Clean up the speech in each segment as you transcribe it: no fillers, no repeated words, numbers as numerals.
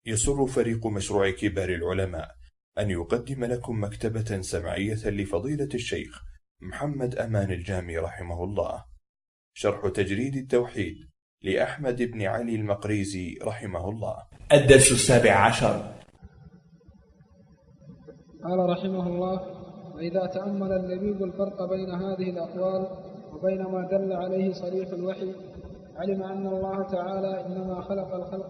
يسر فريق مشروع كبار العلماء أن يقدم لكم مكتبة سمعية لفضيلة الشيخ محمد أمان الجامي رحمه الله، شرح تجريد التوحيد لأحمد بن علي المقريزي رحمه الله. الدرس 17. قال رحمه الله: وإذا تأمل اللبيب الفرق بين هذه الأقوال وبين ما دل عليه صريح الوحي، علم أن الله تعالى إنما خلق الخلق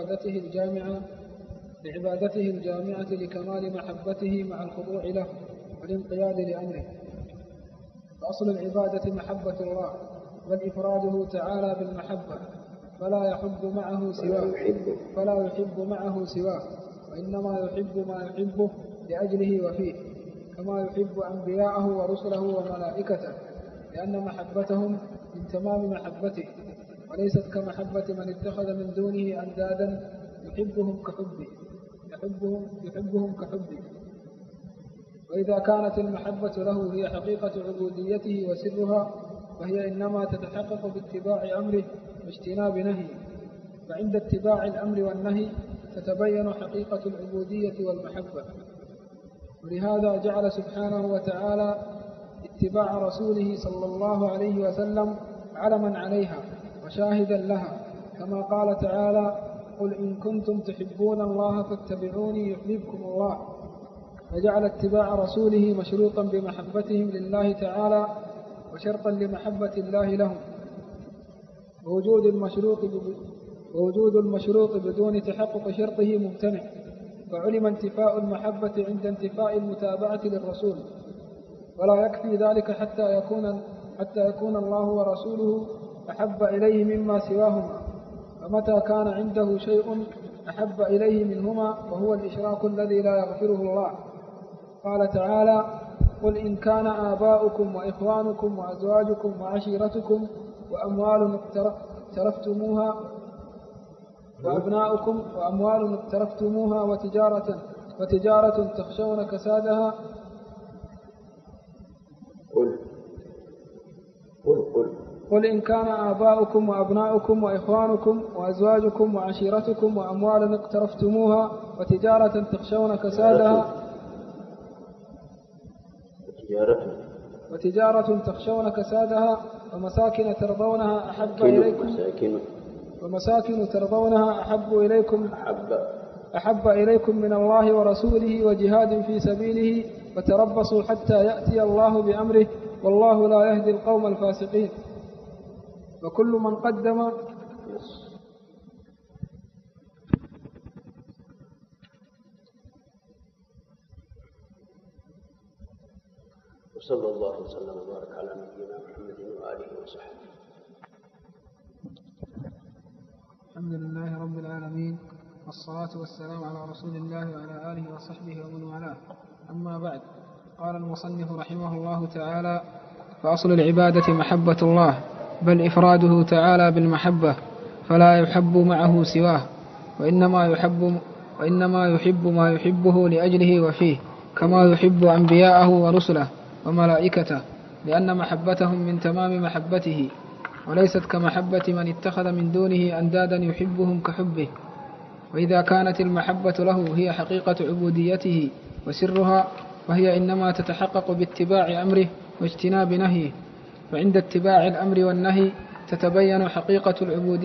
لعبادته الجامعة لكمال محبته مع الخضوع له والانقياد لأمره. فأصل العبادة محبة الله، بل إفراده تعالى بالمحبة، فلا يحب معه سواه، وإنما يحب ما يحبه لأجله وفيه، كما يحب أنبياءه ورسله وملائكته، لأن محبتهم من تمام محبته، وليست كمحبة من اتخذ من دونه أندادا يحبهم كحبه. وإذا كانت المحبة له هي حقيقة عبوديته وسرها، فهي إنما تتحقق باتباع أمره واجتناب نهيه، فعند اتباع الأمر والنهي تتبين حقيقة العبودية والمحبة. ولهذا جعل سبحانه وتعالى اتباع رسوله صلى الله عليه وسلم علما عليها وشاهدا لها، كما قال تعالى: قل إن كنتم تحبون الله فاتبعوني يحببكم الله. فجعل اتباع رسوله مشروطا بمحبتهم لله تعالى وشرطا لمحبة الله لهم، ووجود المشروط بدون تحقق شرطه ممتنع، فعلم انتفاء المحبة عند انتفاء المتابعة للرسول، ولا يكفي ذلك حتى يكون الله ورسوله أحب إليه مما سواهما. فمتى كان عنده شيء أحب إليه منهما فهو الإشراك الذي لا يغفره الله. قال تعالى: قل إن كان آباؤكم وإخوانكم وأزواجكم وعشيرتكم وأموال اقترفتموها وأبناؤكم وأموال اقترفتموها وتجارة تخشون كسادها. قل إن كان آباؤكم وأبناؤكم وإخوانكم وأزواجكم وعشيرتكم وأموال اقترفتموها وتجارة تخشون كسادها ومساكن ترضونها أحب إليكم من الله ورسوله وجهاد في سبيله فتربصوا حتى يأتي الله بأمره والله لا يهدي القوم الفاسقين. وكل من قدم وصلى الله وسلم وبارك على نبينا محمد وآله وصحبه. الحمد لله رب العالمين، والصلاة والسلام على رسول الله وعلى آله وصحبه ومن والاه. أما بعد، قال المصنف رحمه الله تعالى: فأصل العبادة محبة الله، بل إفراده تعالى بالمحبة، فلا يحب معه سواه، وإنما يحب ما يحبه لأجله وفيه، كما يحب أنبياءه ورسله وملائكته، لأن محبتهم من تمام محبته، وليست كمحبة من اتخذ من دونه أندادا يحبهم كحبه. وإذا كانت المحبة له هي حقيقة عبوديته وسرها، فهي إنما تتحقق باتباع أمره واجتناب نهيه، فعند اتباع الأمر والنهي تتبين حقيقة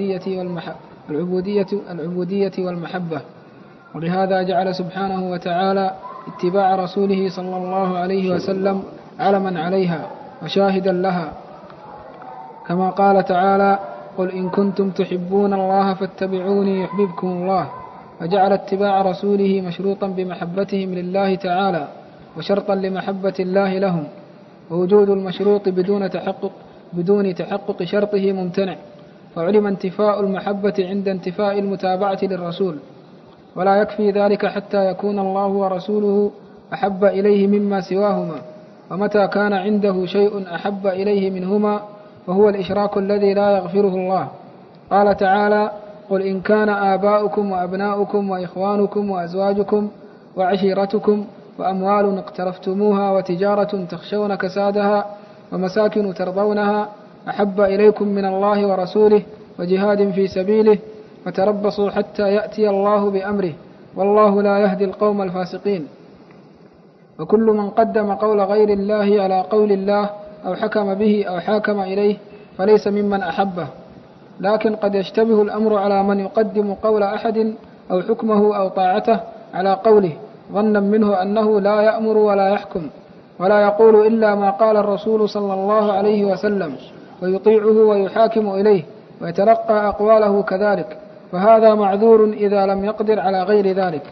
العبودية والمحبة. ولهذا جعل سبحانه وتعالى اتباع رسوله صلى الله عليه وسلم علما عليها وشاهدا لها، كما قال تعالى: قل إن كنتم تحبون الله فاتبعوني يحببكم الله. فجعل اتباع رسوله مشروطا بمحبتهم لله تعالى وشرطا لمحبة الله لهم، ووجود المشروط بدون تحقق شرطه ممتنع، فعلم انتفاء المحبة عند انتفاء المتابعة للرسول، ولا يكفي ذلك حتى يكون الله ورسوله أحب إليه مما سواهما. ومتى كان عنده شيء أحب إليه منهما فهو الإشراك الذي لا يغفره الله. قال تعالى: قل إن كان آباؤكم وأبناؤكم وإخوانكم وأزواجكم وعشيرتكم وأموال اقترفتموها وتجارة تخشون كسادها ومساكن ترضونها أحب إليكم من الله ورسوله وجهاد في سبيله فتربصوا حتى يأتي الله بأمره والله لا يهدي القوم الفاسقين. وكل من قدم قول غير الله على قول الله أو حكم به أو حاكم إليه فليس ممن أحبه، لكن قد يشتبه الأمر على من يقدم قول أحد أو حكمه أو طاعته على قوله ظنا منه أنه لا يأمر ولا يحكم ولا يقول إلا ما قال الرسول صلى الله عليه وسلم، ويطيعه ويحاكم إليه ويتلقى أقواله كذلك، فهذا معذور إذا لم يقدر على غير ذلك.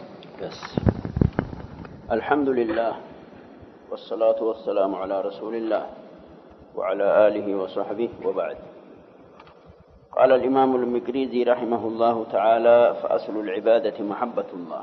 الحمد لله والصلاة والسلام على رسول الله وعلى آله وصحبه، وبعد. قال الإمام المقريزي رحمه الله تعالى: فأصل العبادة محبة الله.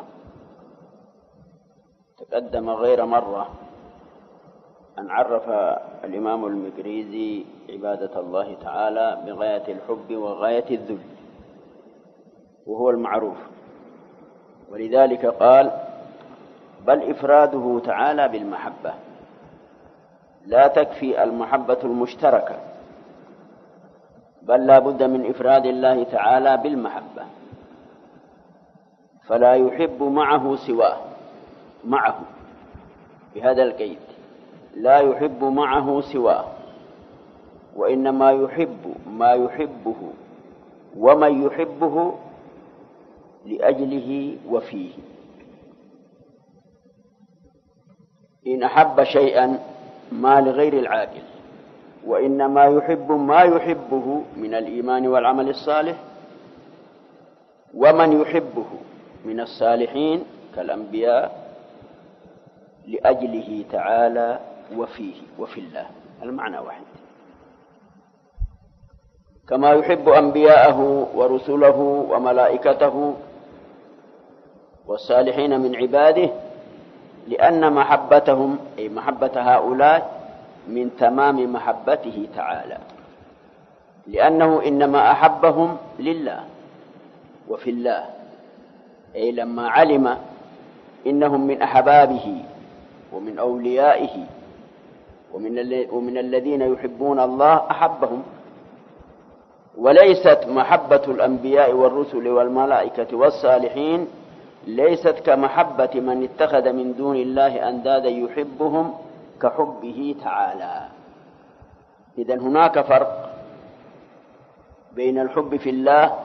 تقدم غير مرة أن عرف الإمام المقريزي عبادة الله تعالى بغاية الحب وغاية الذل، وهو المعروف، ولذلك قال: بل إفراده تعالى بالمحبة، لا تكفي المحبة المشتركة، بل لا بد من إفراد الله تعالى بالمحبة، فلا يحب معه سواه، معه بهذا القيد، لا يحب معه سواه، وإنما يحب ما يحبه ومن يحبه لأجله وفيه. إن أحب شيئا ما لغير العاقل، وإنما يحب ما يحبه من الإيمان والعمل الصالح، ومن يحبه من الصالحين كالأنبياء لأجله تعالى وفيه وفي الله، المعنى واحد. كما يحب أنبياءه ورسله وملائكته والصالحين من عباده، لأن محبتهم أي محبة هؤلاء من تمام محبته تعالى، لأنه إنما أحبهم لله وفي الله، أي لما علم إنهم من أحبابه ومن أوليائه ومن الذين يحبون الله أحبهم. وليست محبة الأنبياء والرسل والملائكة والصالحين ليست كمحبة من اتخذ من دون الله أندادا يحبهم كحبه تعالى. إذن هناك فرق بين الحب في الله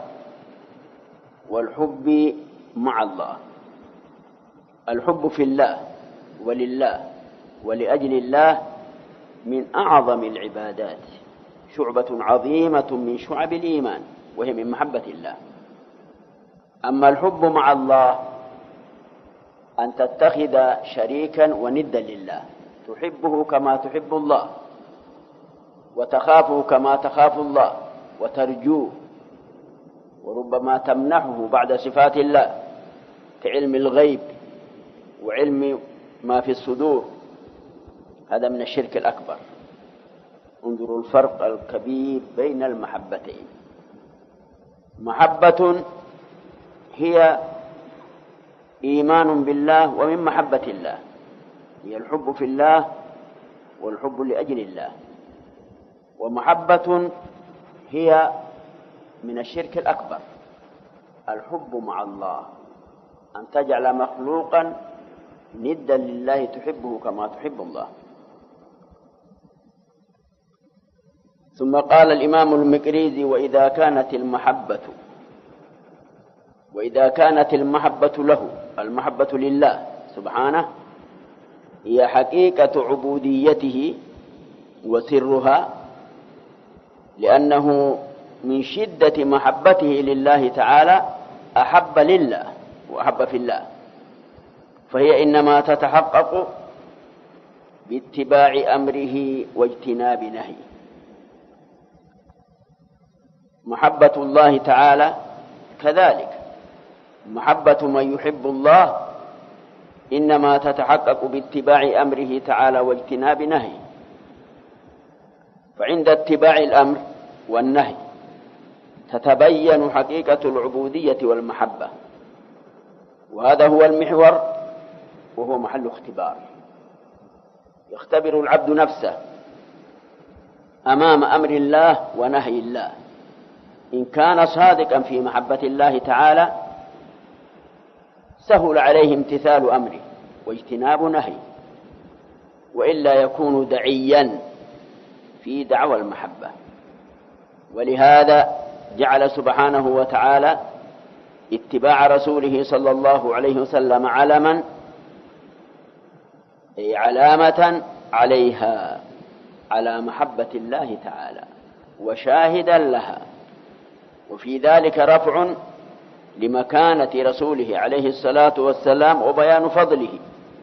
والحب مع الله. الحب في الله ولله ولأجل الله من أعظم العبادات، شعبة عظيمة من شعب الإيمان، وهي من محبة الله. أما الحب مع الله أن تتخذ شريكا وندا لله، تحبه كما تحب الله، وتخافه كما تخاف الله، وترجوه، وربما تمنحه بعد صفات الله كعلم الغيب وعلم ما في الصدور. هذا من الشرك الأكبر. انظروا الفرق الكبير بين المحبتين. محبة هي إيمان بالله ومن محبة الله، هي الحب في الله والحب لأجل الله. ومحبة هي من الشرك الأكبر، الحب مع الله، أن تجعل مخلوقا ندا لله تحبه كما تحب الله. ثم قال الإمام المقريزي: وإذا كانت المحبة له، المحبة لله سبحانه، هي حقيقة عبوديته وسرها، لأنه من شدة محبته لله تعالى أحب لله وأحب في الله، فهي إنما تتحقق باتباع أمره واجتناب نهيه. محبة الله تعالى كذلك، محبة من يحب الله إنما تتحقق باتباع أمره تعالى واجتناب نهيه. فعند اتباع الأمر والنهي تتبين حقيقة العبودية والمحبة، وهذا هو المحور، وهو محل اختبار. يختبر العبد نفسه أمام أمر الله ونهي الله، إن كان صادقا في محبة الله تعالى سهل عليه امتثال أمره واجتناب نهيه، وإلا يكون دعيا في دعوى المحبة. ولهذا جعل سبحانه وتعالى اتباع رسوله صلى الله عليه وسلم علما، أي علامة عليها، على محبة الله تعالى، وشاهدا لها. وفي ذلك رفع لمكانة رسوله عليه الصلاة والسلام وبيان فضله،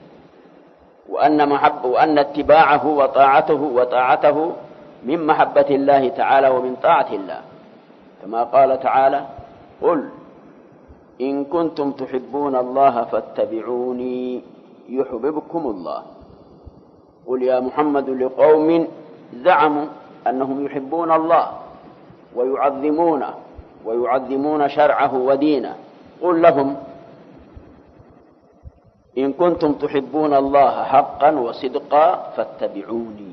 وأن اتباعه وطاعته من محبة الله تعالى ومن طاعة الله، كما قال تعالى: قل إن كنتم تحبون الله فاتبعوني يحببكم الله. قل يا محمد لقوم زعموا أنهم يحبون الله ويعظمون شرعه ودينه، قل لهم: إن كنتم تحبون الله حقا وصدقا فاتبعوني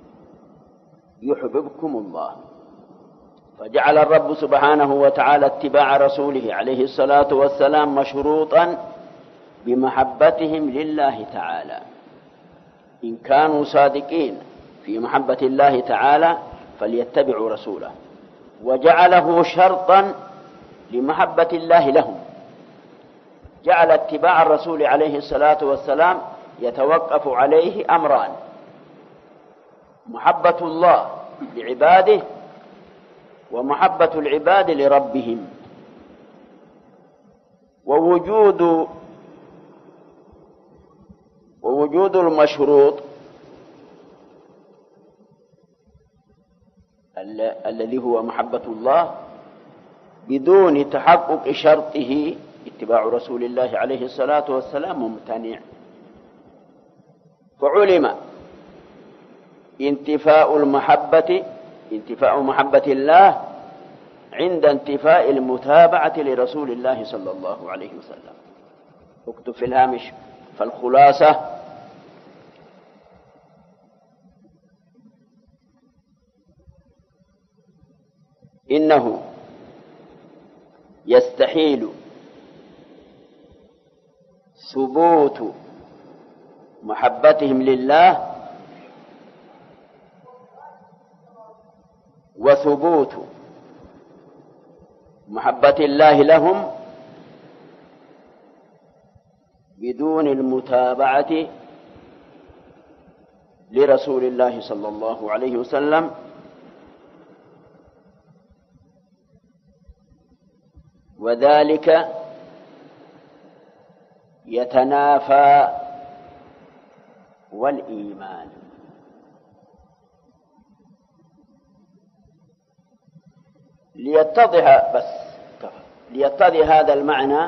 يحببكم الله. فجعل الرب سبحانه وتعالى اتباع رسوله عليه الصلاة والسلام مشروطا بمحبتهم لله تعالى، إن كانوا صادقين في محبة الله تعالى فليتبعوا رسوله، وجعله شرطا لمحبة الله لهم. جعل اتباع الرسول عليه الصلاة والسلام يتوقف عليه أمران: محبة الله لعباده، ومحبة العباد لربهم. ووجود المشروط الذي هو محبة الله بدون تحقق شرطه اتباع رسول الله عليه الصلاة والسلام ممتنع. فعلم انتفاء محبة الله عند انتفاء المتابعة لرسول الله صلى الله عليه وسلم. اكتب في الهامش: فالخلاصة إنه يستحيل ثبوت محبتهم لله وثبوت محبة الله لهم بدون المتابعة لرسول الله صلى الله عليه وسلم، وذلك يتنافى والإيمان. ليتضح هذا المعنى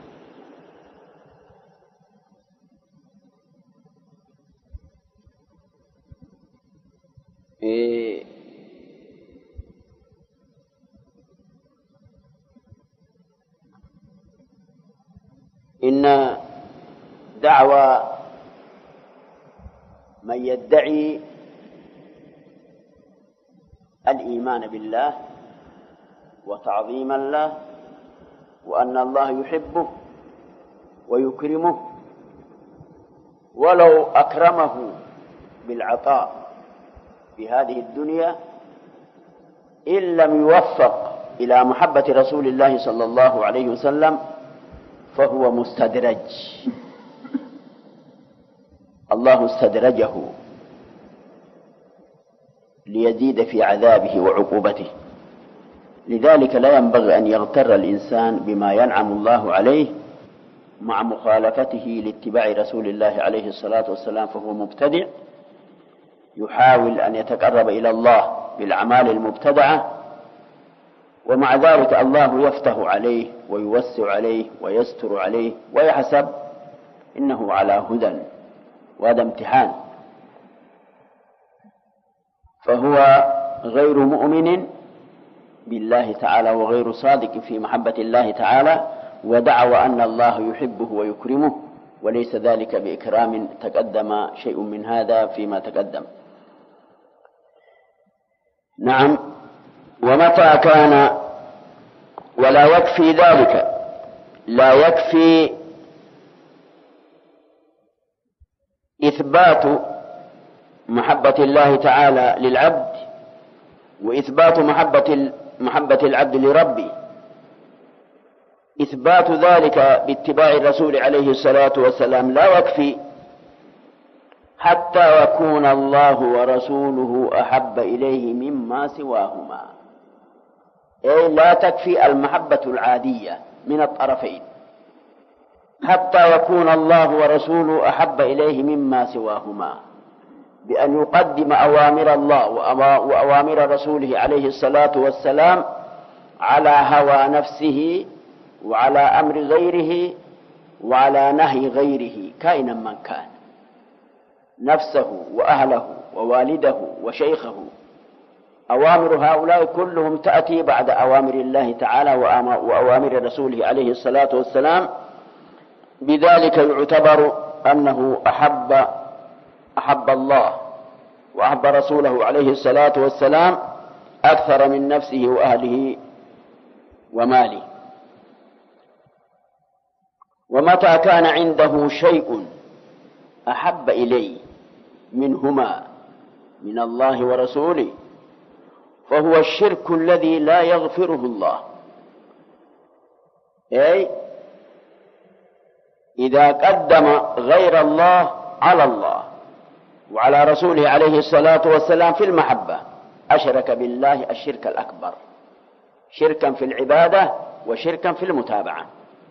إن دعوى من يدعي الإيمان بالله وتعظيما له وأن الله يحبه ويكرمه ولو أكرمه بالعطاء في هذه الدنيا، إن لم يوفق إلى محبة رسول الله صلى الله عليه وسلم فهو مستدرج. الله استدرجه ليزيد في عذابه وعقوبته. لذلك لا ينبغي أن يغتر الإنسان بما ينعم الله عليه مع مخالفته لاتباع رسول الله عليه الصلاة والسلام، فهو مبتدع يحاول أن يتقرب إلى الله بالأعمال المبتدعة، ومع ذلك الله يفتح عليه ويوسع عليه ويستر عليه ويحسب إنه على هدى، وهذا امتحان. فهو غير مؤمن بالله تعالى وغير صادق في محبة الله تعالى، ودعوى أن الله يحبه ويكرمه، وليس ذلك بإكرام، تقدم شيء من هذا فيما تقدم. نعم. ومتى كان ولا يكفي ذلك، لا يكفي إثبات محبة الله تعالى للعبد وإثبات محبة العبد لربه، إثبات ذلك باتباع الرسول عليه الصلاة والسلام لا يكفي حتى يكون الله ورسوله أحب إليه مما سواهما، أي لا تكفي المحبة العادية من الطرفين، حتى يكون الله ورسوله أحب إليه مما سواهما، بأن يقدم أوامر الله وأوامر رسوله عليه الصلاة والسلام على هوى نفسه وعلى أمر غيره وعلى نهي غيره كائنا من كان، نفسه وأهله ووالده وشيخه. أوامر هؤلاء كلهم تأتي بعد أوامر الله تعالى وأوامر رسوله عليه الصلاة والسلام، بذلك يعتبر أنه أحب الله وأحب رسوله عليه الصلاة والسلام أكثر من نفسه وأهله وماله. ومتى كان عنده شيء أحب إليه منهما من الله ورسوله فهو الشرك الذي لا يغفره الله، أي إذا قدم غير الله على الله وعلى رسوله عليه الصلاة والسلام في المحبة أشرك بالله الشرك الأكبر، شركا في العبادة وشركا في المتابعة.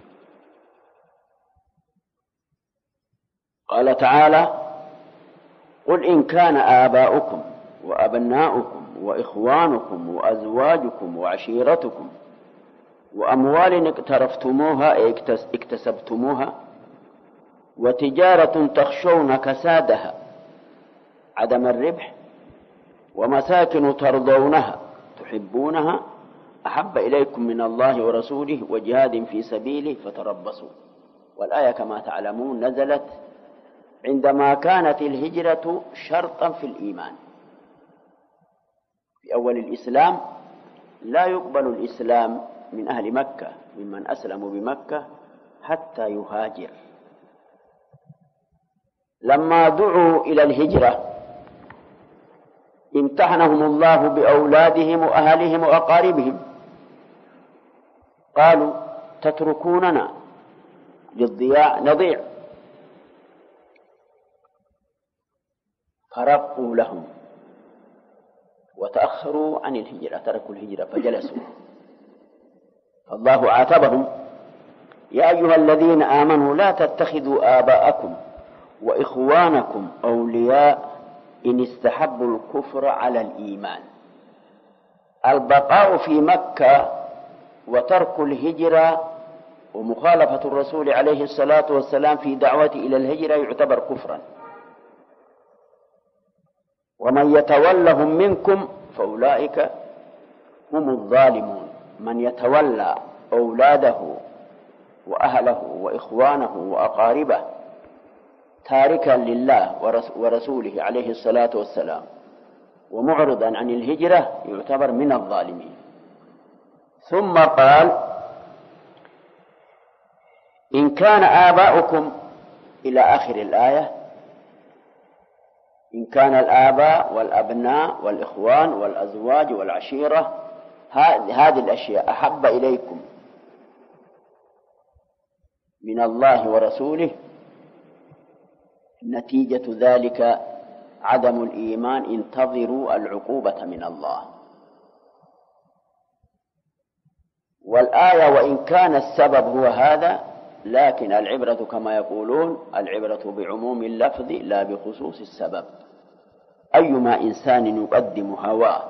قال تعالى: قل إن كان آباؤكم وأبناؤكم وإخوانكم وأزواجكم وعشيرتكم وأموال اقترفتموها اكتسبتموها وتجارة تخشون كسادها عدم الربح ومساكن ترضونها تحبونها أحب إليكم من الله ورسوله وجهاد في سبيله فتربصوا. والآية كما تعلمون نزلت عندما كانت الهجرة شرطا في الإيمان. في أول الإسلام لا يقبل الإسلام من أهل مكة ممن أسلموا بمكة حتى يهاجر. لما دعوا إلى الهجرة امتحنهم الله بأولادهم وأهلهم وأقاربهم، قالوا: تتركوننا للضياع نضيع، فرقوا لهم وتأخروا عن الهجرة، تركوا الهجرة فجلسوا، فالله عاتبهم: يا أيها الذين آمنوا لا تتخذوا آباءكم وإخوانكم أولياء إن استحبوا الكفر على الإيمان. البقاء في مكة وترك الهجرة ومخالفة الرسول عليه الصلاة والسلام في دعوته إلى الهجرة يعتبر كفرا. ومن يتولهم منكم فأولئك هم الظالمون. من يتولى أولاده وأهله وإخوانه وأقاربه تاركا لله ورسوله عليه الصلاة والسلام ومعرضا عن الهجرة يعتبر من الظالمين. ثم قال: إن كان آباؤكم إلى آخر الآية. إن كان الآباء والأبناء والإخوان والأزواج والعشيرة هذه الأشياء أحب إليكم من الله ورسوله، نتيجة ذلك عدم الإيمان، انتظروا العقوبة من الله. والآية وإن كان السبب هو هذا، لكن العبرة كما يقولون العبرة بعموم اللفظ لا بخصوص السبب. أيما إنسان يقدم هواه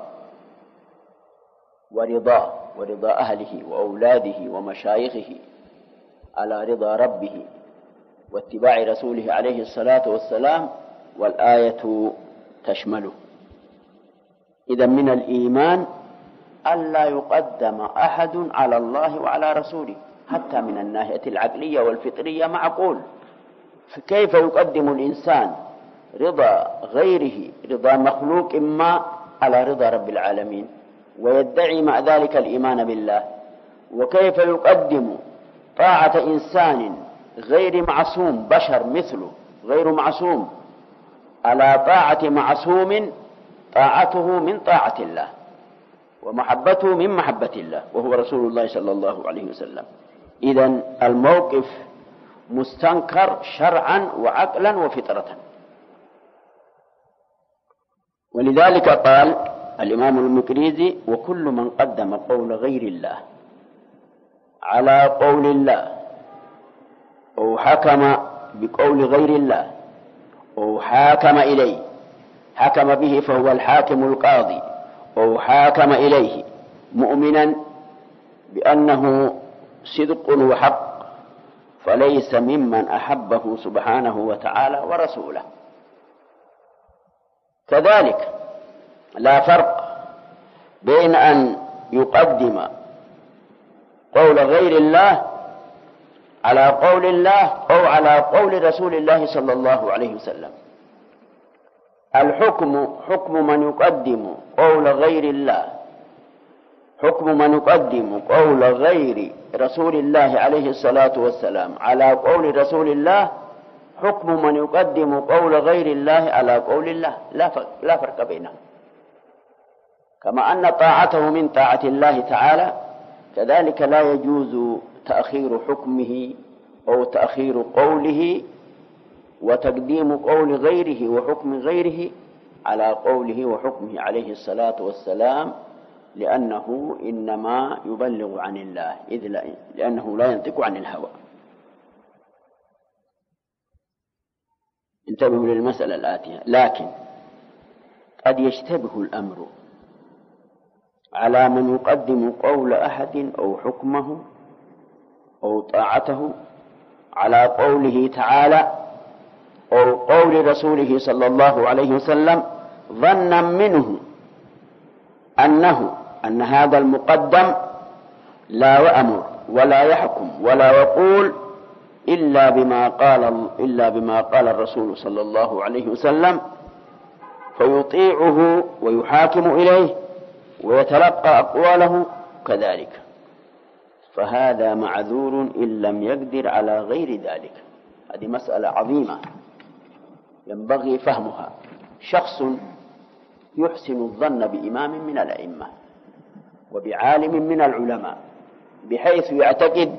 ورضاه ورضا أهله وأولاده ومشايخه على رضا ربه واتباع رسوله عليه الصلاة والسلام، والآية تشمله. إذن من الإيمان ألا يقدم أحد على الله وعلى رسوله، حتى من الناحية العقلية والفطرية معقول. فكيف يقدم الإنسان رضا غيره، رضا مخلوق ما، على رضا رب العالمين، ويدعي مع ذلك الإيمان بالله؟ وكيف يقدم طاعة إنسان غير معصوم، بشر مثله غير معصوم، على طاعة معصوم طاعته من طاعة الله ومحبته من محبة الله وهو رسول الله صلى الله عليه وسلم. إذن الموقف مستنكر شرعا وعقلا وفطرة. ولذلك قال الإمام المقريزي: وكل من قدم قول غير الله على قول الله أو حكم بقول غير الله أو حاكم إليه، حكم به فهو الحاكم القاضي، أو حاكم إليه مؤمنا بأنه صدق وحق، فليس ممن أحبه سبحانه وتعالى ورسوله. كذلك لا فرق بين أن يقدم قول غير الله على قول الله أو على قول رسول الله صلى الله عليه وسلم. الحكم حكم من يقدم قول غير الله، حكم من يقدم قول غير رسول الله عليه الصلاة والسلام على قول رسول الله حكم من يقدم قول غير الله على قول الله، لا فرق بينهم. كما أن طاعته من طاعة الله تعالى، كذلك لا يجوز تأخير حكمه أو تأخير قوله وتقديم قول غيره وحكم غيره على قوله وحكمه عليه الصلاة والسلام، لأنه إنما يبلغ عن الله، لأنه لا ينطق عن الهوى. انتبهوا للمسألة الآتية: لكن قد يشتبه الأمر على من يقدم قول أحد أو حكمه أو طاعته على قوله تعالى أو قول رسوله صلى الله عليه وسلم، ظنا منه أن هذا المقدم لا يأمر ولا يحكم ولا يقول إلا بما قال الرسول صلى الله عليه وسلم، فيطيعه ويحاكم إليه ويتلقى أقواله كذلك، فهذا معذور إن لم يقدر على غير ذلك. هذه مسألة عظيمة ينبغي فهمها. شخص يحسن الظن بإمام من الأئمة وبعالم من العلماء بحيث يعتقد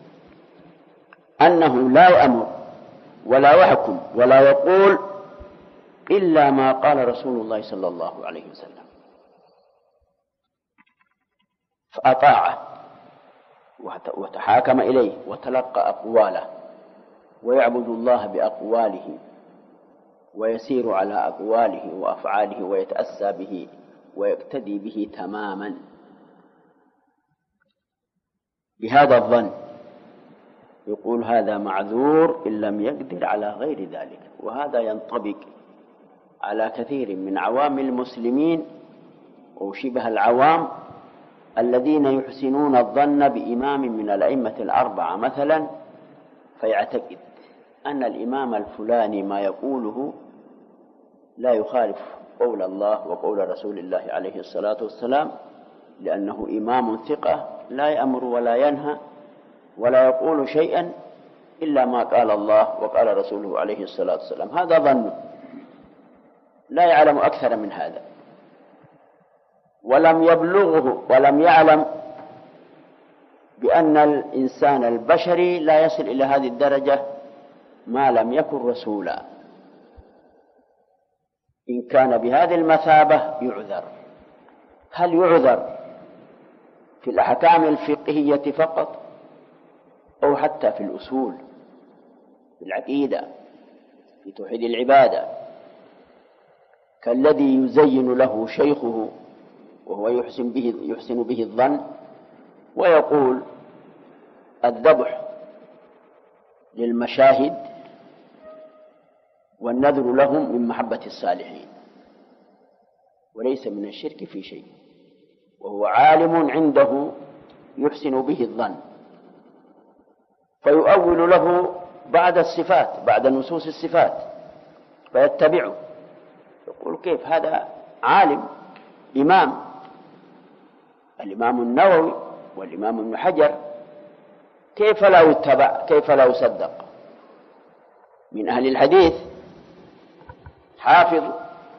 أنه لا يأمر ولا يحكم ولا يقول إلا ما قال رسول الله صلى الله عليه وسلم، فأطاعه وتحاكم إليه وتلقى أقواله ويعبد الله بأقواله ويسير على أقواله وأفعاله ويتأسى به ويقتدي به تماما بهذا الظن، يقول هذا معذور إن لم يقدر على غير ذلك. وهذا ينطبق على كثير من عوام المسلمين أو شبه العوام الذين يحسنون الظن بإمام من الأئمة الأربعة مثلا، فيعتقد أن الإمام الفلاني ما يقوله لا يخالف قول الله وقول رسول الله عليه الصلاة والسلام، لأنه إمام ثقة لا يأمر ولا ينهى ولا يقول شيئا إلا ما قال الله وقال رسوله عليه الصلاة والسلام. هذا ظن، لا يعلم أكثر من هذا، ولم يبلغه ولم يعلم بأن الإنسان البشري لا يصل إلى هذه الدرجة ما لم يكن رسولا. إن كان بهذه المثابة يعذر. هل يعذر في الأحكام الفقهية فقط أو حتى في الأصول، في العقيدة، في توحيد العبادة، كالذي يزين له شيخه وهو يحسن به الظن ويقول الذبح للمشاهد والنذر لهم من محبة الصالحين، وليس من الشرك في شيء، وهو عالم عنده يحسن به الظن، فيؤول له بعد الصفات، بعد نصوص الصفات، فيتبعه، يقول كيف هذا عالم إمام. الإمام النووي والإمام ابن حجر كيف لا يتبع، كيف لا يصدق؟ من أهل الحديث حافظ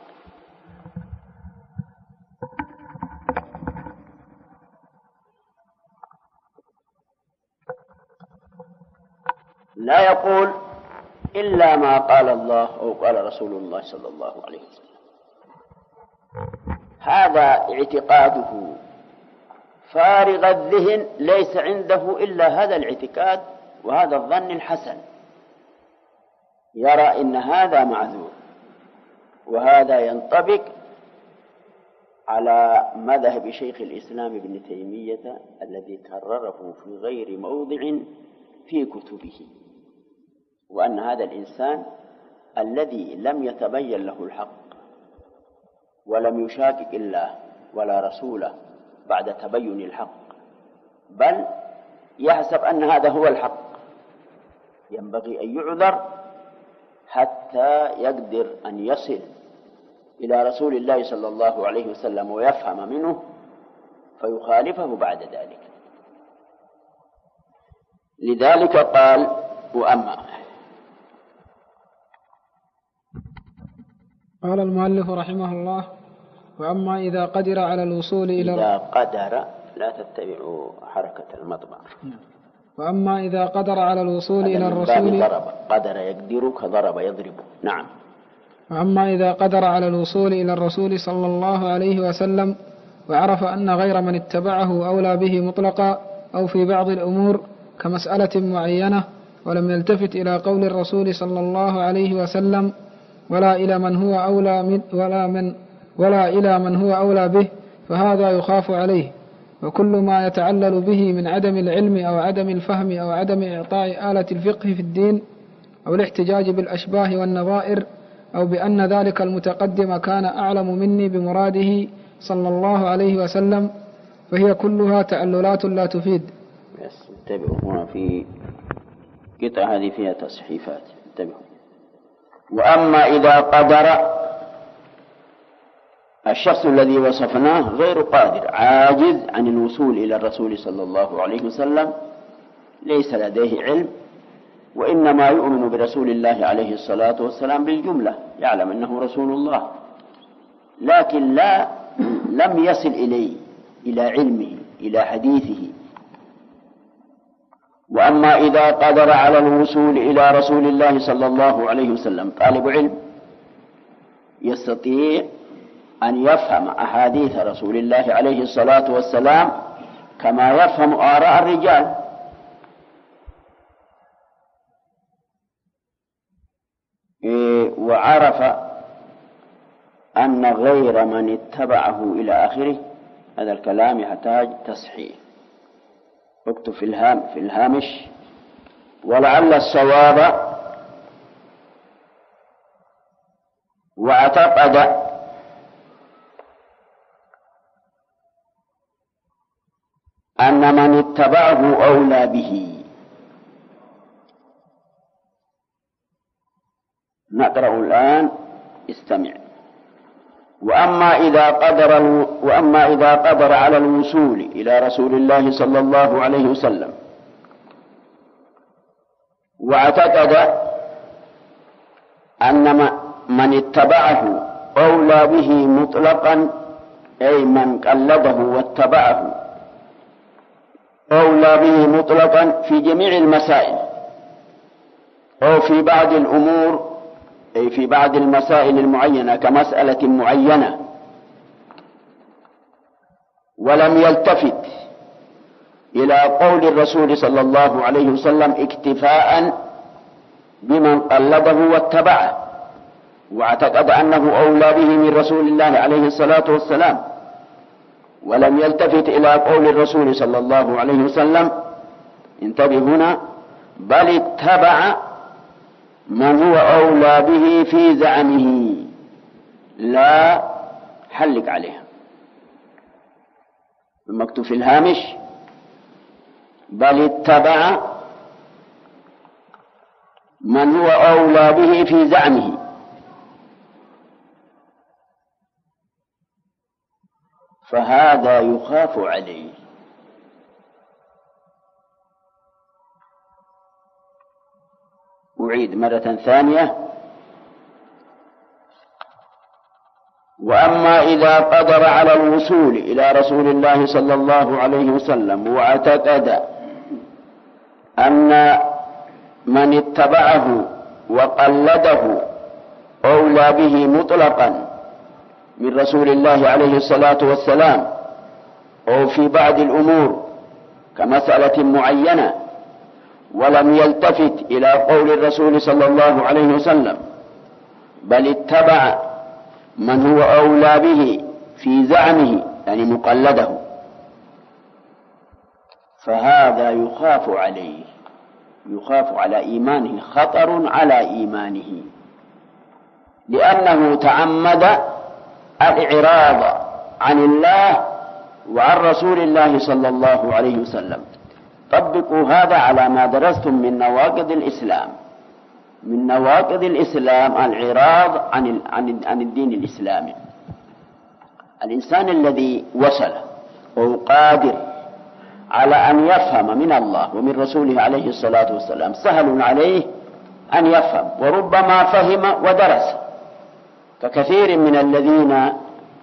لا يقول إلا ما قال الله أو قال رسول الله صلى الله عليه وسلم. هذا اعتقاده فارغ الذهن، ليس عنده إلا هذا الاعتقاد وهذا الظن الحسن، يرى إن هذا معذور. وهذا ينطبق على مذهب شيخ الإسلام ابن تيمية الذي كرره في غير موضع في كتبه، وأن هذا الإنسان الذي لم يتبين له الحق ولم يشاكك الله ولا رسوله بعد تبين الحق، بل يحسب أن هذا هو الحق، ينبغي أن يعذر حتى يقدر أن يصل إلى رسول الله صلى الله عليه وسلم ويفهم منه فيخالفه بعد ذلك. لذلك قال: وأما. قال المؤلف رحمه الله: وأما إذا قدر على الوصول إلى إذا قدر، لا تتبعوا حركة المطبع. وأما إذا قدر على الوصول إلى الرسول، ضرب قدر يقدر كضرب يضرب. نعم. وأما إذا قدر على الوصول إلى الرسول صلى الله عليه وسلم وعرف أن غير من اتبعه أولى به مطلقا أو في بعض الأمور كمسألة معينة، ولم يلتفت إلى قول الرسول صلى الله عليه وسلم ولا إلى من هو أولى من ولا إلى من هو أولى به، فهذا يخاف عليه. وكل ما يتعلل به من عدم العلم أو عدم الفهم أو عدم إعطاء آلة الفقه في الدين أو الاحتجاج بالأشباه والنظائر أو بأن ذلك المتقدم كان أعلم مني بمراده صلى الله عليه وسلم، فهي كلها تعللات لا تفيد. انتبهوا، هنا في قطعة هذه فيها تصحيفات، انتبهوا. وأما إذا قدر، الشخص الذي وصفناه غير قادر، عاجز عن الوصول إلى الرسول صلى الله عليه وسلم، ليس لديه علم، وإنما يؤمن برسول الله عليه الصلاة والسلام بالجملة، يعلم أنه رسول الله، لكن لم يصل إليه، إلى علمه، إلى حديثه. وأما إذا قدر على الوصول إلى رسول الله صلى الله عليه وسلم، طالب علم يستطيع أن يفهم أحاديث رسول الله عليه الصلاة والسلام كما يفهم آراء الرجال، وعرف أن غير من اتبعه إلى آخره. هذا الكلام يحتاج تصحيح، اكتب في الهامش: ولعل الصواب واعتقد أن من اتبعه أولى به. نقرأ الآن، استمع. وأما إذا قدر على الوصول إلى رسول الله صلى الله عليه وسلم واعتقد أن من اتبعه أولى به مطلقا، أي من قلده واتبعه أولى به مطلقا في جميع المسائل أو في بعض الأمور، أي في بعض المسائل المعينة كمسألة معينة، ولم يلتفت إلى قول الرسول صلى الله عليه وسلم اكتفاء بمن قلده واتبعه، واعتقد أنه أولى به من رسول الله عليه الصلاة والسلام، ولم يلتفت إلى قول الرسول صلى الله عليه وسلم، انتبه هنا، بل اتبع من هو أولى به في زعمه. لا حلق عليها، المكتوب في الهامش: بل اتبع من هو أولى به في زعمه. فهذا يخاف عليه، أعيد مرة ثانية: وأما إذا قدر على الوصول إلى رسول الله صلى الله عليه وسلم واعتقد أن من اتبعه وقلده أولى به مطلقا من رسول الله عليه الصلاة والسلام، أو في بعض الأمور كمسألة معينة، ولم يلتفت إلى قول الرسول صلى الله عليه وسلم، بل اتبع من هو أولى به في زعمه يعني مقلده، فهذا يخاف على إيمانه، خطر على إيمانه، لأنه تعمد الإعراض عن الله وعن رسول الله صلى الله عليه وسلم. طبقوا هذا على ما درستم من نواقض الإسلام. من نواقض الإسلام الإعراض عن الدين الإسلامي. الإنسان الذي وصل وهو قادر على أن يفهم من الله ومن رسوله عليه الصلاة والسلام سهل عليه أن يفهم، وربما فهم ودرس، ككثير من الذين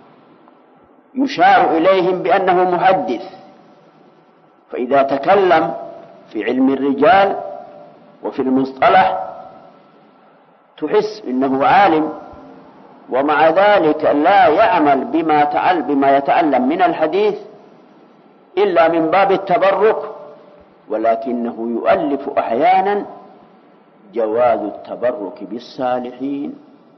يشار إليهم بأنه محدث، فإذا تكلم في علم الرجال وفي المصطلح تحس إنه عالم، ومع ذلك لا يعمل بما يتعلم من الحديث إلا من باب التبرك، ولكنه يؤلف أحيانا جواز التبرك بالصالحين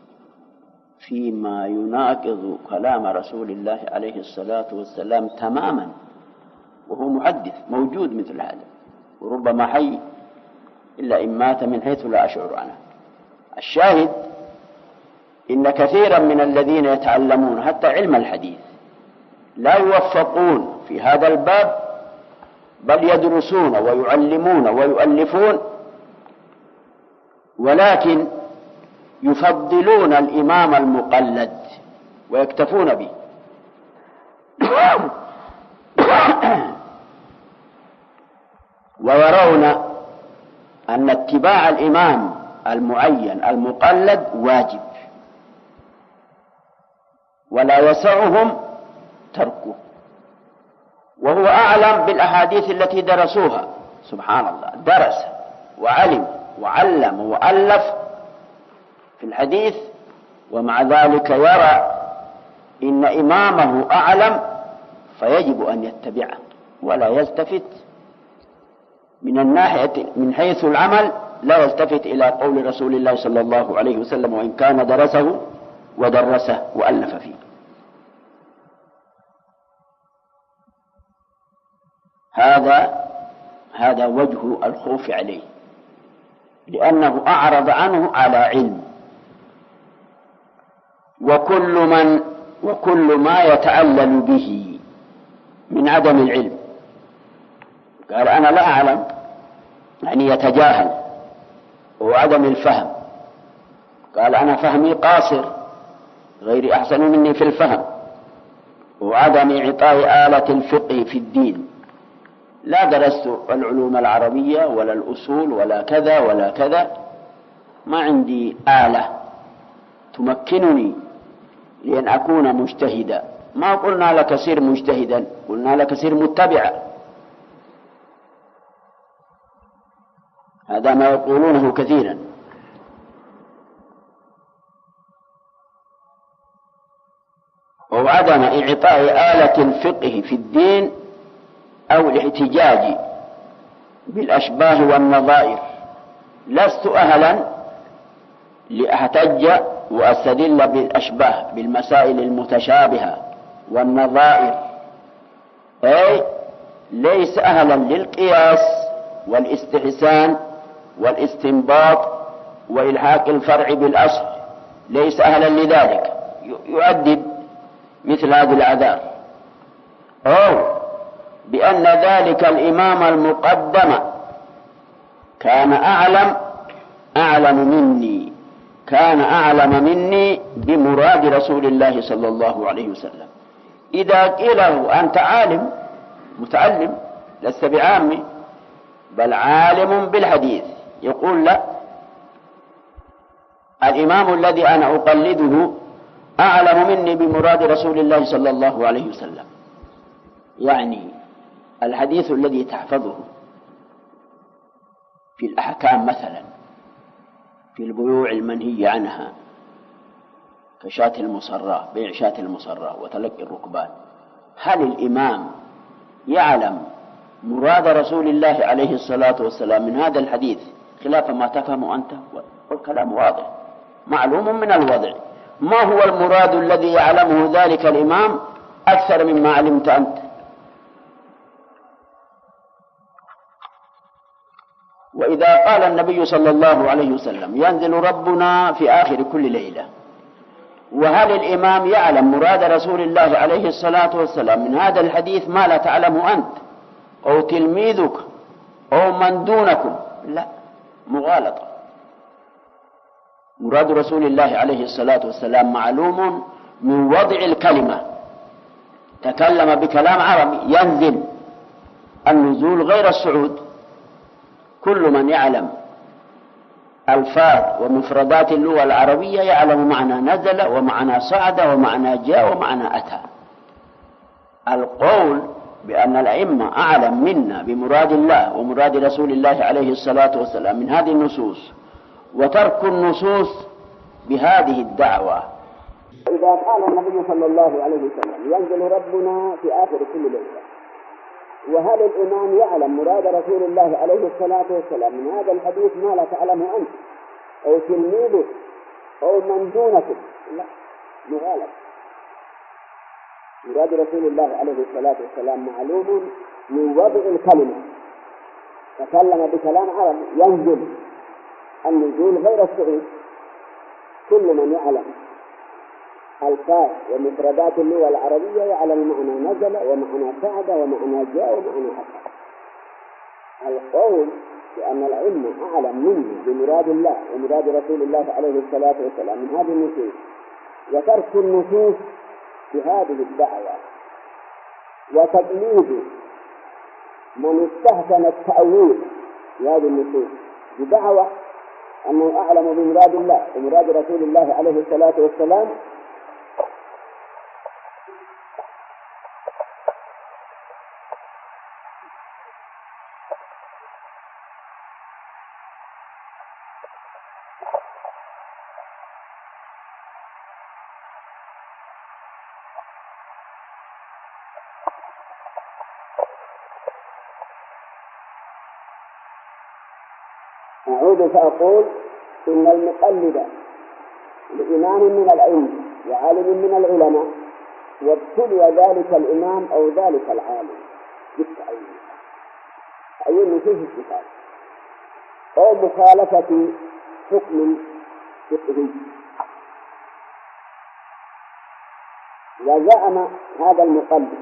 فيما يناقض كلام رسول الله عليه الصلاة والسلام تماما، وهو محدث موجود مثل هذا، وربما حي إلا إن مات من حيث لا أشعر عنه. الشاهد إن كثيرا من الذين يتعلمون حتى علم الحديث لا يوفقون في هذا الباب، بل يدرسون ويعلمون ويؤلفون، ولكن يفضلون الإمام المقلد ويكتفون به ويرون أن اتباع الإمام المعين المقلد واجب، ولا يسعهم تركه، وهو أعلم بالأحاديث التي درسوها. سبحان الله، درس وعلم وعلم وألف في الحديث، ومع ذلك يرى إن إمامه أعلم فيجب أن يتبعه ولا يلتفت من حيث العمل، لا يلتفت إلى قول رسول الله صلى الله عليه وسلم، وإن كان درسه ودرسه وألف فيه. هذا وجه الخوف عليه، لأنه أعرض عنه على علم. وكل ما يتعلل به من عدم العلم، قال أنا لا أعلم، يعني يتجاهل، وعدم الفهم، قال أنا فهمي قاصر، غيري أحسن مني في الفهم، وعدم إعطاء آلة الفقه في الدين، لا درست العلوم العربية ولا الأصول ولا كذا ولا كذا، ما عندي آلة تمكنني لأن أكون مجتهدا. ما قلنا لك سير مجتهدا، قلنا لك سير متبعا. هذا ما يقولونه كثيرا. وعدم إعطاء آلة الفقه في الدين أو الاحتجاج بالأشباه والنظائر. لست أهلا لأحتج وأستدل بالأشباه بالمسائل المتشابهة والنظائر، أي ليس أهلا للقياس والاستحسان والاستنباط وإلحاق الفرع بالأصل، ليس أهلا لذلك، يؤدب مثل هذه الأعذار، أو بأن ذلك الإمام المقدم كان أعلم مني بمراد رسول الله صلى الله عليه وسلم. إذا قيل له أنت عالم متعلم لست بعامي بل عالم بالحديث، يقول لا، الإمام الذي أنا أقلده أعلم مني بمراد رسول الله صلى الله عليه وسلم. يعني الحديث الذي تحفظه في الأحكام مثلا في البيوع المنهي عنها كشاة المصرة، بيع شاة المصرة وتلقي الركبان، هل الإمام يعلم مراد رسول الله عليه الصلاة والسلام من هذا الحديث خلاف ما تفهم أنت؟ والكلام واضح معلوم من الوضع. ما هو المراد الذي يعلمه ذلك الإمام أكثر مما علمت أنت؟ وإذا قال النبي صلى الله عليه وسلم ينزل ربنا في آخر كل ليلة، وهل الإمام يعلم مراد رسول الله عليه الصلاة والسلام من هذا الحديث ما لا تعلمه أنت أو تلميذك أو من دونكم؟ لا، مغالطة. مراد رسول الله عليه الصلاة والسلام معلوم من وضع الكلمة. تكلم بكلام عربي ينزل، النزول غير الصعود. كل من يعلم ألفاظ ومفردات اللغة العربية يعلم معنى نزل ومعنى صعد ومعنى جاء ومعنى أتى. القول بأن الأئمة أعلم منا بمراد الله ومراد رسول الله عليه الصلاة والسلام من هذه النصوص وترك النصوص بهذه الدعوة. إذا قال النبي صلى الله عليه وسلم ينزل ربنا في آخر كل ليلة، وهل الإمام يعلم مراد رسول الله عليه الصلاة والسلام من هذا الحديث ما لا تعلمه أنت أو تلميذك أو من دونكم؟ لا، مغالط. مراد رسول الله عليه الصلاة والسلام معلوم من وضع الكلمة. تكلم بكلام عربي ينزل، النزول غير الصعود. كل من يعلم ألفاظ ومفردات اللغة العربية يعلم معنى نزل ومعنى صعد ومعنى جاء ومعنى أتى. القول بأن الأئمة أعلم منه بمراد الله ومراد رسول الله عليه الصلاة والسلام من هذه النصوص وترك النصوص بهذه الدعوة وتقليد من استحسن التأويل بهذه النصوص بدعوة أنه أعلم بمراد الله ومراد رسول الله عليه الصلاة والسلام. أعود فأقول إن المقلد لإمام من الأئمة وعالم من العلماء وابتلي ذلك الإمام أو ذلك العالم بالتعيين، تعيين فيه الصفات أو مخالفة حكم فقهي. وزعم هذا المقلد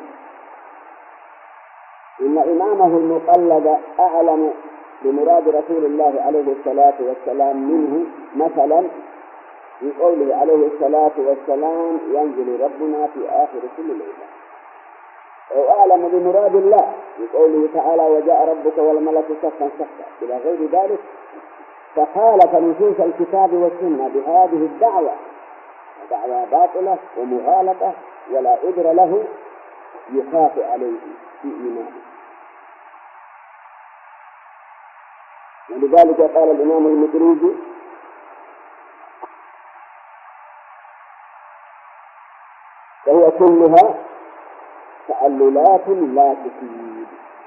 إن إمامه المقلد أعلم بمراد رسول الله عليه الصلاة والسلام منه، مثلا في قوله عليه الصلاة والسلام ينزل ربنا في آخر كل ليلة، أو أعلم بمراد الله في قوله تعالى وجاء ربك والملك صفا صفا إلى غير ذلك، فخالف نصوص الكتاب والسنة بهذه الدعوة، دعوة باطلة ومغالطة ولا عذر له يخاف عليه في إيمانه. ولذلك قال الإمام المتريدي فهي كلها تأللات لا تفيد.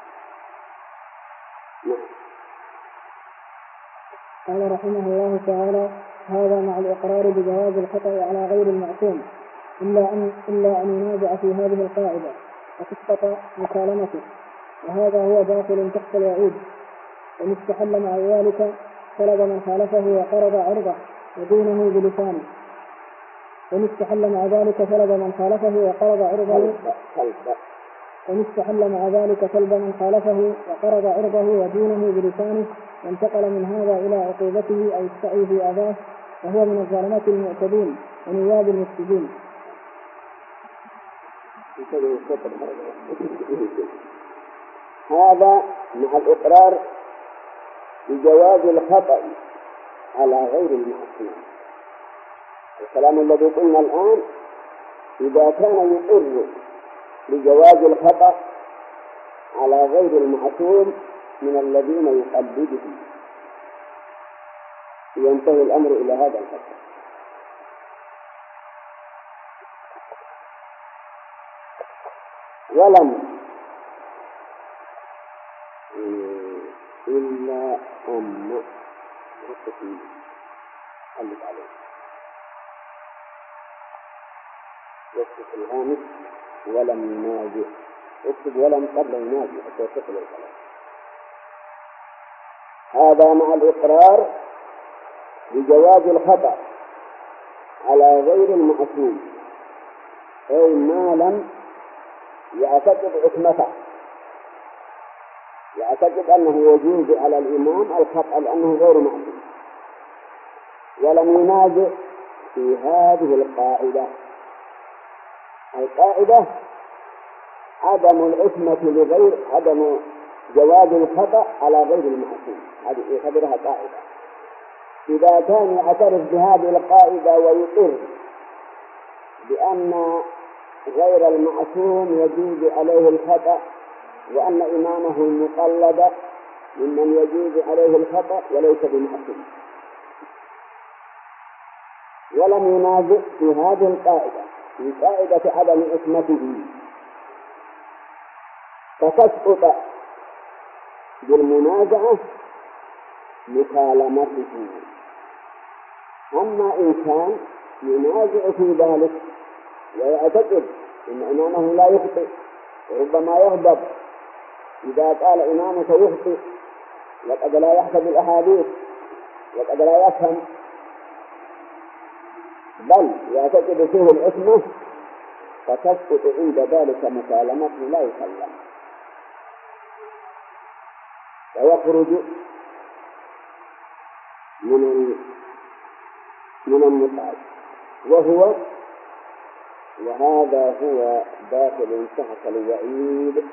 قال رحمه الله تعالى: هذا مع الإقرار بجواز الخطأ على غير المعصوم إلا أن ينازع في هذه القاعدة وتسقط مكالمته، وهذا هو داخل تحت الوعيد. وإن استحل مع ذلك طلب من خالفه وقرض عرضه ودونه بلسانه. وإن استحل مع ذلك طلب من خالفه وقرض عرضه وإن استحل مع ذلك طلب من خالفه وقرض عرضه ودونه بلسانه وانتقل من هذا إلى عقوبته أو السعي في أذاه، وهو من الظالمات المعتدين ونياب المفسدين. هذا مع الإقرار بجواز الخطأ على غير المعصوم الكلام الذي قلنا الآن إذا كان يقر بجواز الخطأ على غير المعصوم من الذين يقلده ينتهي الأمر إلى هذا الحد. ولم إلا أن قلت عليه يكتب الهامش ولم ينازع، اكتب ولم قبل ينازع حتى يتصل الكلام. هذا مع الإقرار بجواز الخطأ على غير المعصوم، أي ما لم يعتقد عصمته، يعتقد أنه يجوز على الإمام الخطأ لأنه غير معصوم، ولم ينازع في هذه القاعدة. القاعدة عدم العصمة لغير عدم جواز الخطأ على غير المعصوم، هذه يعتبرها قاعدة. إذا كان يعترف بهذه القاعدة ويقر بأن غير المعصوم يجوز عليه الخطأ وأن إمامه المقلد ممن يجوز عليه الخطأ وليس بمعصوم، ولم ينازع في هذه القاعدة، في قاعدة عدم عصمته، فتسقط بالمنازعة مكالمته. أما إن كان ينازع في ذلك ويعتقد أن إمامه لا يخطئ وربما يغضب إذا قال إمامك يخطئ وقد لا يحفظ الأحاديث وقد لا يفهم، بل يعتقد فيه العصمة، فتسقط عند ذلك مكالمته لا يكلم ويخرج من النقاش. وهذا هو داخل تحت الوعيد،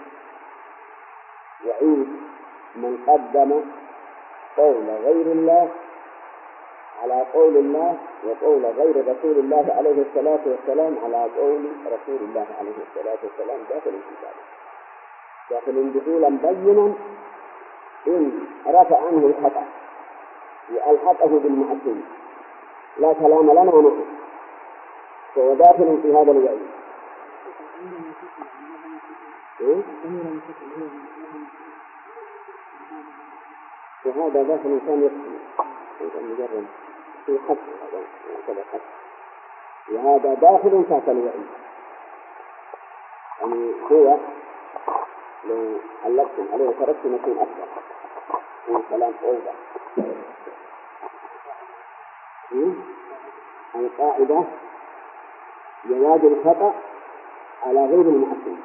وعيد من قدم قول غير الله على قول الله وقول غير رسول الله عليه الصلاة والسلام على قول رسول الله عليه الصلاة والسلام، داخل في ذلك، داخل دخولا بينا إن رفع عنه الخطأ وألحقه بالمعصوم لا كلام لنا ونحن، فهو داخل في هذا الوعيد. وهذا داخل كان يكفي مجرد في حد هذا حد، وهذا داخل تحت الوعيد. يعني هو لو علقتم عليه وتركتم يكون أكثر من كلام أوضح. القاعدة جواز الخطأ على غير المعصوم،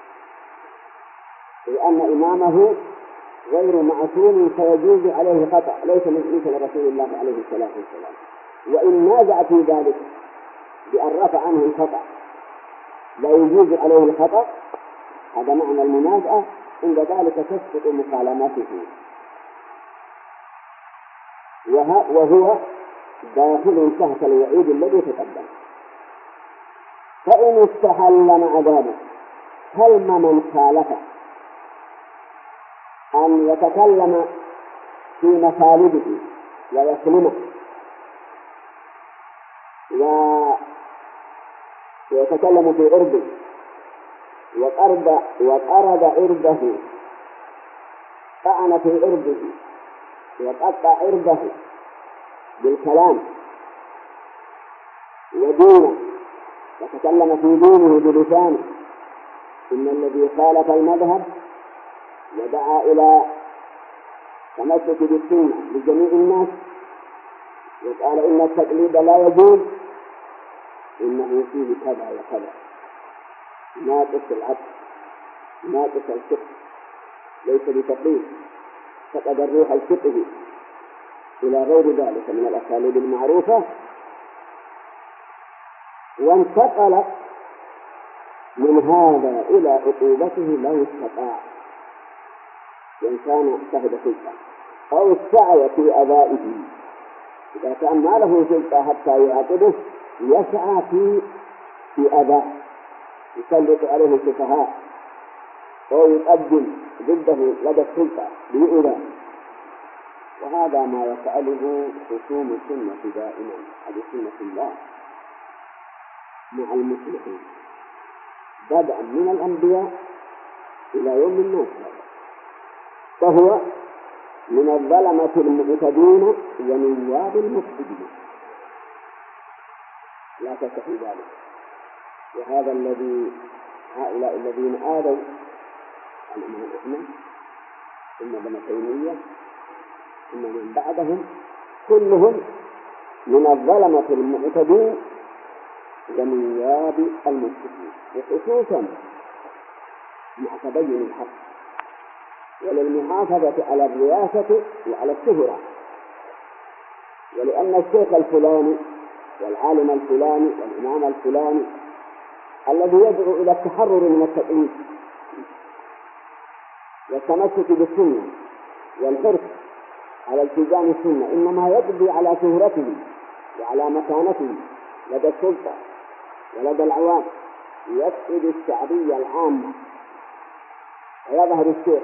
لأن إمامه غير معصوم فيجوز عليه الخطأ ليس مثل رسول الله عليه الصلاة والسلام، وإن نازع في ذلك بأن رفع عنه الخطأ لا يجوز عليه الخطأ، هذا معنى المنازعة، عند ذلك تسقط مكالمته، وهو داخل تحت الوعيد الذي تقدم. فإن استحل مع ذلك هل من خالفه أن يتكلم في مخالفه ويسلمه ويتكلم في عرضه وقرض عرضه، طعن في عرضه وقطع عرضه بالكلام ودينه، وتكلم في دينه بلسانه، إن الذي خالف المذهب ودعا إلى تمسك بالسنة لجميع الناس وقال إن التقليد لا يجوز، إنه فيه كذا وكذا، ناقص العقل ناقص الفقه، ليس بتقليد، فقد الروح الفقه إلى غير ذلك من الأساليب المعروفة، وانتقل من هذا إلى عقوبته لو استطاع، وإن كان شهد سلطة أو السعي في أدائه، إذا كان ما له سلطة حتى يعاقبه يسعى في أداء يسلط عليه السفهاء أو يقدم ضده لدى السلطة بإذن، وهذا ما يفعله خصوم السنة دائما، هذه سنة الله مع المسلمين بدءا من الأنبياء إلى يوم الناس، فهو من الظلمة المعتدين ونواب المفسدين، لا شك في ذلك. وهذا الذي هؤلاء الذين آذوا الإمام أحمد ثم ابن تيمية ثم من بعدهم كلهم من الظلمة المعتدين ونواب المفسدين، وخصوصا مع تبين الحق وللمحافظة على الرياسة وعلى الشهرة، ولأن الشيخ الفلاني والعالم الفلاني والإمام الفلاني الذي يدعو إلى التحرر من التقليد والتمسك بالسنة والحرص على التزام السنة إنما يقضي على شهرته وعلى مكانته لدى السلطة ولدى العوام، يفقد الشعبية العامة ويظهر الشيخ.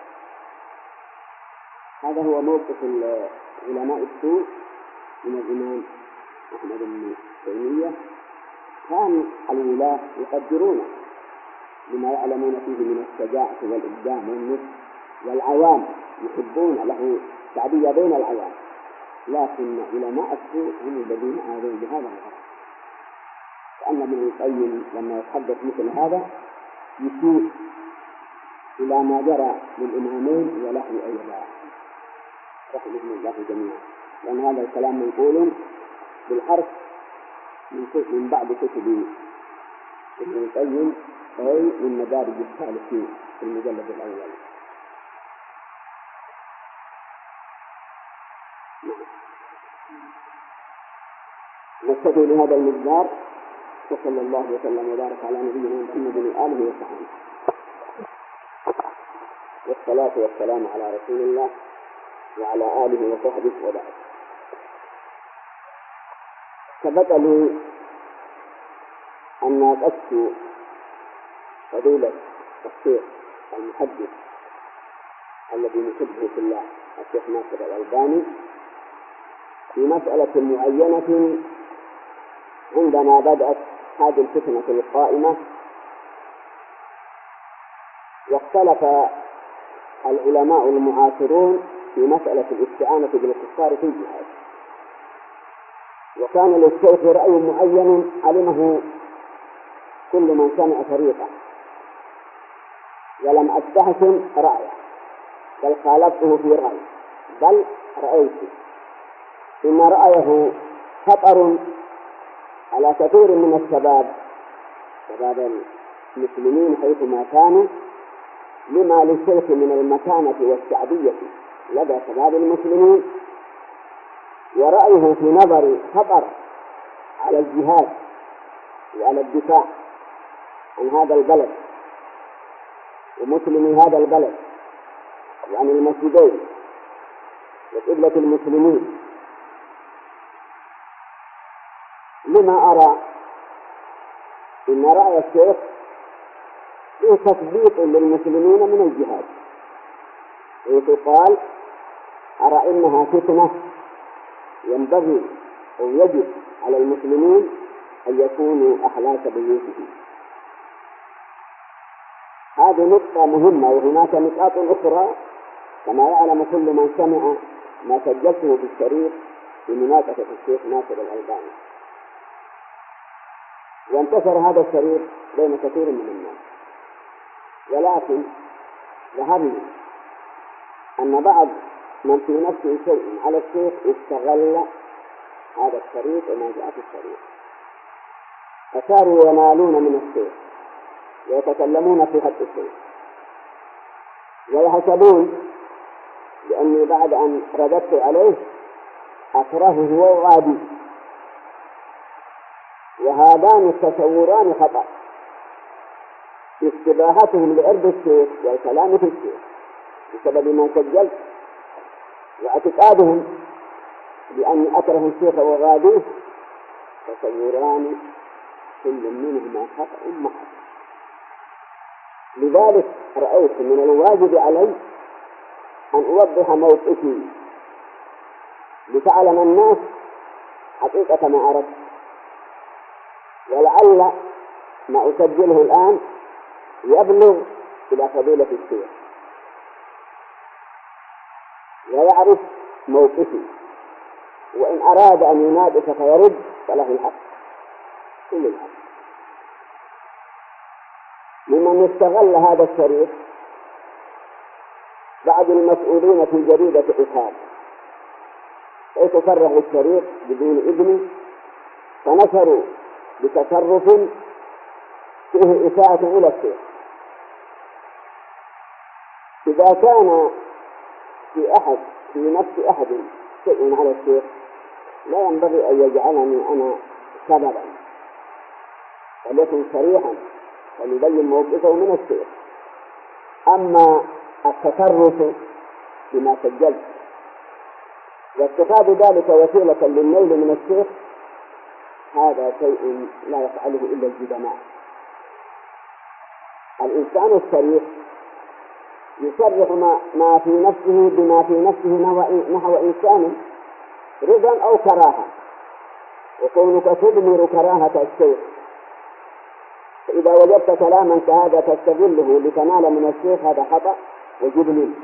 هذا هو موقف علماء السوء من الإمام أحمد بن تيمية. كان الولاة يقدرونه لما يعلمون فيه من الشجاعة والإقدام والنصح، والعوام يحبون له شعبية بين العوام، لكن علماء السوء هم الذين آذوا بهذا الغرض. كأن ابن القيم لما يتحدث مثل هذا يشير إلى ما جرى للإمامين وله أيضا رحمهم الله جميعا، لأن هذا الكلام منقول بالحرف من بعض كتب ابن القيم أي من مدارج السالكين في المجلد الأول. نكتفي بهذا المقدار، وصلى الله وسلم وبارك على نبينا محمد وآله وصحبه، والصلاة والسلام على رسول الله وعلى آله وصحبه وبعد. سبق لي أن ناقشت فضيلة الشيخ المحدث الذي نحبه في الله الشيخ ناصر الألباني في مسألة معينة عندما بدأت هذه الفتنة القائمة، واختلف العلماء المعاصرون في مسألة الاستعانة بالكفار في الجهاد، وكان للشيخ رأي معين علمه كل من سمع طريقه، ولم أستحسن رأيه بل خالفته في رأي، بل رأيت إن رأيه خطر على كثير من شباب المسلمين حيثما كانوا، لما للشيخ من المكانة والشعبية لدى شباب المسلمين، ورأيه في نظري خطر على الجهاد وعلى الدفاع عن هذا البلد ومسلمي هذا البلد وعن المسجدين وقبلة المسلمين. لما أرى إن رأي الشيخ فيه تثبيط للمسلمين من الجهاد، حيث قال: أرى إنها فتنة ينبغي أو يجب على المسلمين أن يكونوا أحلاك بيوتهم. هذه نقطة مهمة، وهناك نقاط أخرى كما يعلم كل من سمع ما سجلته بالشريط في مناقشة الشيخ ناصر الألباني، وانتشر هذا الشريط بين كثير من الناس، ولكن ظهرني أن بعض من في نفسه شيء على الشيخ استغل هذا الشريط وما جاء في الشريط، فصاروا ينالون من الشيخ ويتكلمون في حق الشيخ، ويحسبون بأني بعد أن رددت عليه أكرهه وأعاديه، وهذان التصوران خطأ في استباحتهم لعرض الشيخ والكلام في الشيخ بسبب ما سجلت، واعتقادهم بأني أكره الشيخ وغاديه تصوران كل منهما خطأ محض. لذلك رأيت من الواجب علي أن أوضح موقفي لتعلم الناس حقيقة ما أردت، ولعل ما أسجله الآن يبلغ إلى فضيلة الشيخ ويعرف موقفي، وإن أراد أن يناقش فيرد فله الحق كل الحق. ممن استغل هذا الشريط بعض المسؤولين في جريدة عكاظ، حيث فرغوا الشريط بدون إذن فنشروا بتصرف فيه إساءة إلى الشيخ. إذا كان في نفس أحد شيء على الشيخ لا ينبغي أن يجعلني أنا سببا، وليكن صريحا وليبين موقفه من الشيخ. أما التصرف بما سجلت واتخاذ ذلك وسيلة للنيل من الشيخ هذا شيء لا يفعله إلا الجبناء. الإنسان الصريح يصرح ما في نفسه بما في نفسه نحو إنسان رضا أو كراهة، وكونك تضمر كراهة الشيخ. فإذا وجدت كلاما كهذا تستغله لتنال من الشيخ هذا خطأ وجبن.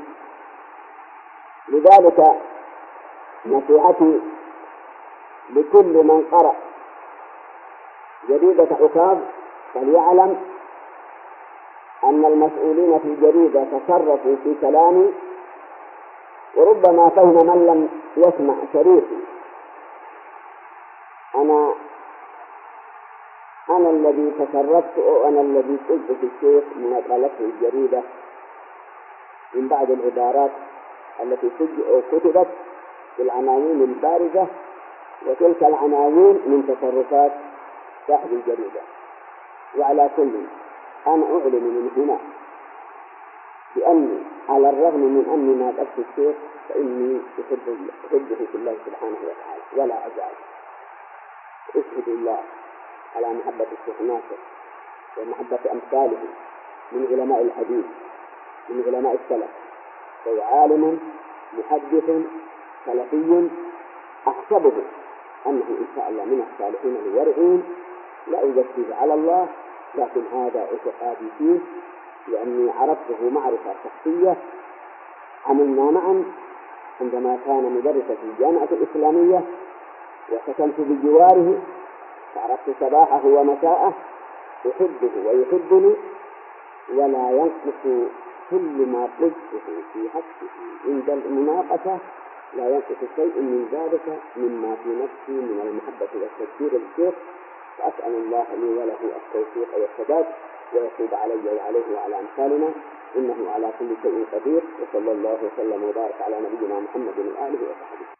لذلك نصيحتي لكل من قرأ جريدة عكاظ فليعلم أن المسؤولين في الجريدة تصرفوا في كلامي، وربما فهم من لم يسمع شريطي. أنا الذي تصرفت أو أنا الذي قلت في الشيخ من قالته الجريدة من بعض العبارات التي كتبت في العناوين البارزة، وتلك العناوين من تصرفات صاحب الجريدة. وعلى كل أنا أعلن من هنا بأني على الرغم من أني ما قلت الشيخ فإني أحبه في الله سبحانه وتعالى ولا أزال أشهد الله على محبة الشيخ ناصر ومحبة أمثاله من علماء الحديث من علماء السلف، فهو عالم محدث سلفي أحسبه أنه إن شاء الله من الصالحين الورعين، لا أزكيه على الله، لكن هذا اعتقادي فيه لأني عرفته معرفة شخصية. عملنا معا عندما كان مدرسا في الجامعة الإسلامية وسكنت بجواره، فعرفت صباحه ومساءه، أحبه ويحبني، ولا ينقص كل ما قلته في حقه عند المناقشة، لا ينقص شيء من ذلك مما في نفسي من المحبة والتذكير للشيخ. فأسأل الله لي وله التوفيق والسداد ويتوب علي وعليه وعلى أمثالنا، إنه على كل شيء قدير. وصلى الله وسلم وبارك على نبينا محمد وآله وصحبه.